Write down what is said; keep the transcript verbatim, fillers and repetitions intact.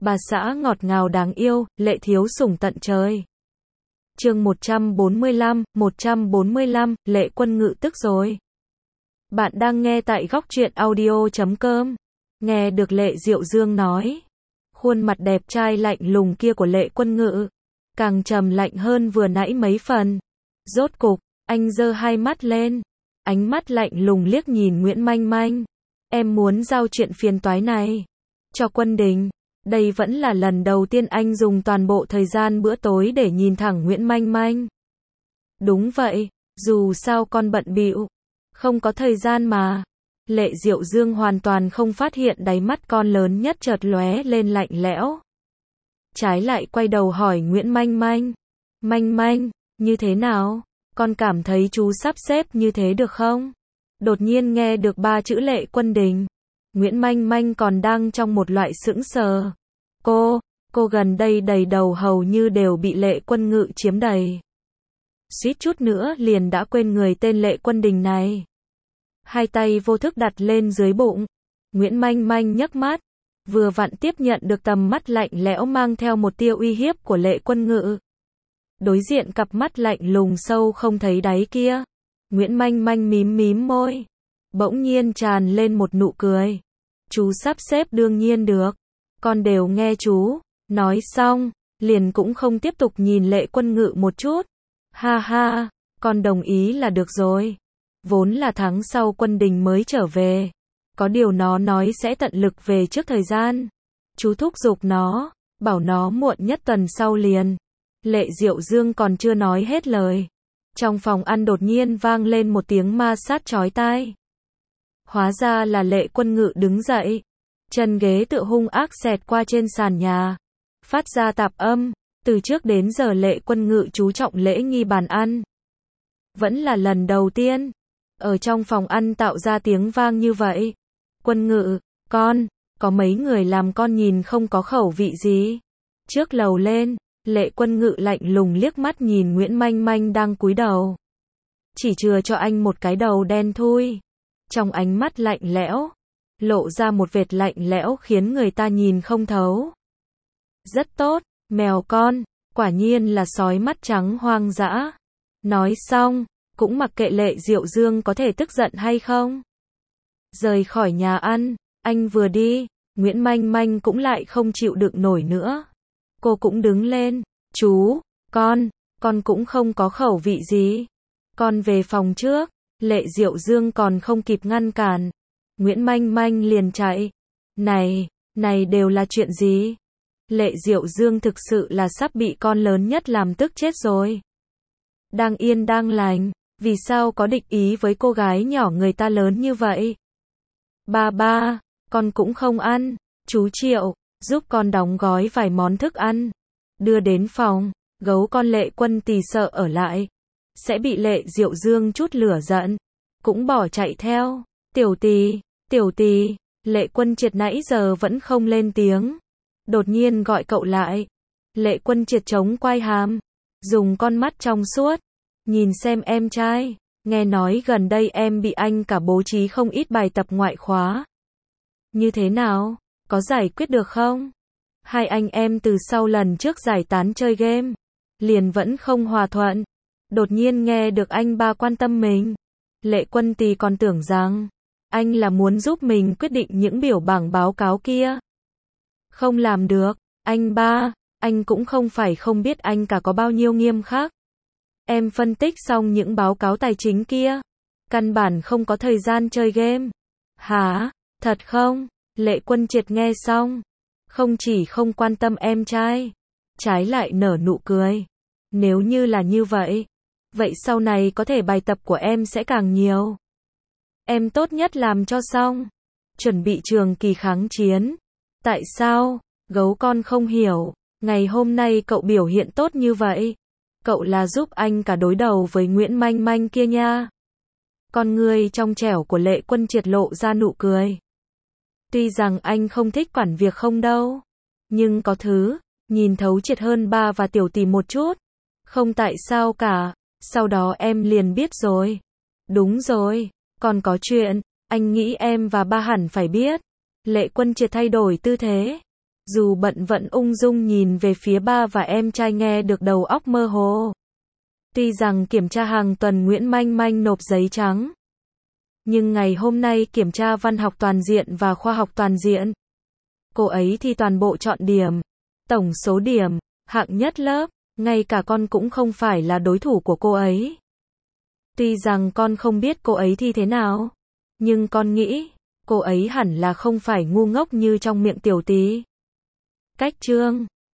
bà xã ngọt ngào đáng yêu, lệ thiếu sủng tận trời. Chương một trăm bốn mươi lăm, một trăm bốn mươi lăm, Lệ Quân Ngự tức rồi. Bạn đang nghe tại góc truyện audio chấm com. Nghe được Lệ Diệu Dương nói, khuôn mặt đẹp trai lạnh lùng kia của Lệ Quân Ngự càng trầm lạnh hơn vừa nãy mấy phần. Rốt cục, anh giơ hai mắt lên, ánh mắt lạnh lùng liếc nhìn Nguyễn Manh Manh. Em muốn giao chuyện phiền toái này cho Quân Đình. Đây vẫn là lần đầu tiên anh dùng toàn bộ thời gian bữa tối để nhìn thẳng Nguyễn Manh Manh. Đúng vậy, dù sao con bận bịu, không có thời gian mà. Lệ Diệu Dương hoàn toàn không phát hiện đáy mắt con lớn nhất chợt lóe lên lạnh lẽo. Trái lại quay đầu hỏi Nguyễn Manh Manh. Manh Manh, như thế nào? Con cảm thấy chú sắp xếp như thế được không? Đột nhiên nghe được ba chữ Lệ Quân Đình. Nguyễn Manh Manh còn đang trong một loại sững sờ. Cô, cô gần đây đầy đầu hầu như đều bị Lệ Quân Ngự chiếm đầy. Suýt chút nữa liền đã quên người tên Lệ Quân Đình này. Hai tay vô thức đặt lên dưới bụng. Nguyễn Manh Manh nhấc mắt, vừa vặn tiếp nhận được tầm mắt lạnh lẽo mang theo một tia uy hiếp của Lệ Quân Ngự. Đối diện cặp mắt lạnh lùng sâu không thấy đáy kia, Nguyễn Manh Manh mím mím môi, bỗng nhiên tràn lên một nụ cười. Chú sắp xếp đương nhiên được, con đều nghe chú. Nói xong, liền cũng không tiếp tục nhìn Lệ Quân Ngự một chút. Ha ha, con đồng ý là được rồi. Vốn là tháng sau Quân Đình mới trở về, có điều nó nói sẽ tận lực về trước thời gian. Chú thúc giục nó, bảo nó muộn nhất tuần sau liền. Lệ Diệu Dương còn chưa nói hết lời, trong phòng ăn đột nhiên vang lên một tiếng ma sát chói tai. Hóa ra là Lệ Quân Ngự đứng dậy, chân ghế tựa hung ác xẹt qua trên sàn nhà, phát ra tạp âm. Từ trước đến giờ Lệ Quân Ngự chú trọng lễ nghi bàn ăn, vẫn là lần đầu tiên ở trong phòng ăn tạo ra tiếng vang như vậy. Quân Ngự, con, có mấy người làm con nhìn không có khẩu vị gì. Trước lầu lên, Lệ Quân Ngự lạnh lùng liếc mắt nhìn Nguyễn Manh Manh đang cúi đầu, chỉ chừa cho anh một cái đầu đen thui. Trong ánh mắt lạnh lẽo, lộ ra một vệt lạnh lẽo khiến người ta nhìn không thấu. Rất tốt, mèo con, quả nhiên là sói mắt trắng hoang dã. Nói xong, cũng mặc kệ Lệ Diệu Dương có thể tức giận hay không. Rời khỏi nhà ăn, anh vừa đi, Nguyễn Manh Manh cũng lại không chịu đựng nổi nữa. Cô cũng đứng lên. Chú, con, con cũng không có khẩu vị gì. Con về phòng trước. Lệ Diệu Dương còn không kịp ngăn cản, Nguyễn Manh Manh liền chạy. Này, này đều là chuyện gì? Lệ Diệu Dương thực sự là sắp bị con lớn nhất làm tức chết rồi. Đang yên đang lành, vì sao có địch ý với cô gái nhỏ người ta lớn như vậy? Ba ba, con cũng không ăn. Chú Triệu, giúp con đóng gói vài món thức ăn, đưa đến phòng. Gấu con Lệ Quân Tỳ sợ ở lại sẽ bị Lệ Diệu Dương chút lửa giận, cũng bỏ chạy theo. Tiểu Tỳ, Tiểu Tỳ, Lệ Quân Triệt nãy giờ vẫn không lên tiếng, đột nhiên gọi cậu lại. Lệ Quân Triệt chống quai hàm, dùng con mắt trong suốt nhìn xem em trai. Nghe nói gần đây em bị anh cả bố trí không ít bài tập ngoại khóa. Như thế nào? Có giải quyết được không? Hai anh em từ sau lần trước giải tán chơi game, liền vẫn không hòa thuận. Đột nhiên nghe được anh ba quan tâm mình, Lệ Quân Tỳ còn tưởng rằng anh là muốn giúp mình quyết định những biểu bảng báo cáo kia. Không làm được, anh ba, anh cũng không phải không biết anh cả có bao nhiêu nghiêm khắc. Em phân tích xong những báo cáo tài chính kia, căn bản không có thời gian chơi game. Hả? Thật không? Lệ Quân Triệt nghe xong, không chỉ không quan tâm em trai, trái lại nở nụ cười. Nếu như là như vậy, vậy sau này có thể bài tập của em sẽ càng nhiều. Em tốt nhất làm cho xong, chuẩn bị trường kỳ kháng chiến. Tại sao? Gấu con không hiểu, ngày hôm nay cậu biểu hiện tốt như vậy, cậu là giúp anh cả đối đầu với Nguyễn Manh Manh kia nha. Con người trong trẻo của Lệ Quân Triệt lộ ra nụ cười. Tuy rằng anh không thích quản việc không đâu, nhưng có thứ nhìn thấu triệt hơn ba và Tiểu Tỳ một chút. Không tại sao cả, sau đó em liền biết rồi. Đúng rồi, còn có chuyện, anh nghĩ em và ba hẳn phải biết. Lệ Quân Triệt thay đổi tư thế, Dù bận vẫn ung dung nhìn về phía ba và em trai nghe được đầu óc mơ hồ. Tuy rằng kiểm tra hàng tuần Nguyễn Manh Manh nộp giấy trắng. Nhưng ngày hôm nay kiểm tra văn học toàn diện và khoa học toàn diện. Cô ấy thi toàn bộ trọn điểm. Tổng số điểm, hạng nhất lớp, ngay cả con cũng không phải là đối thủ của cô ấy. Tuy rằng con không biết cô ấy thi thế nào, nhưng con nghĩ, cô ấy hẳn là không phải ngu ngốc như trong miệng Tiểu Tý. Cách chương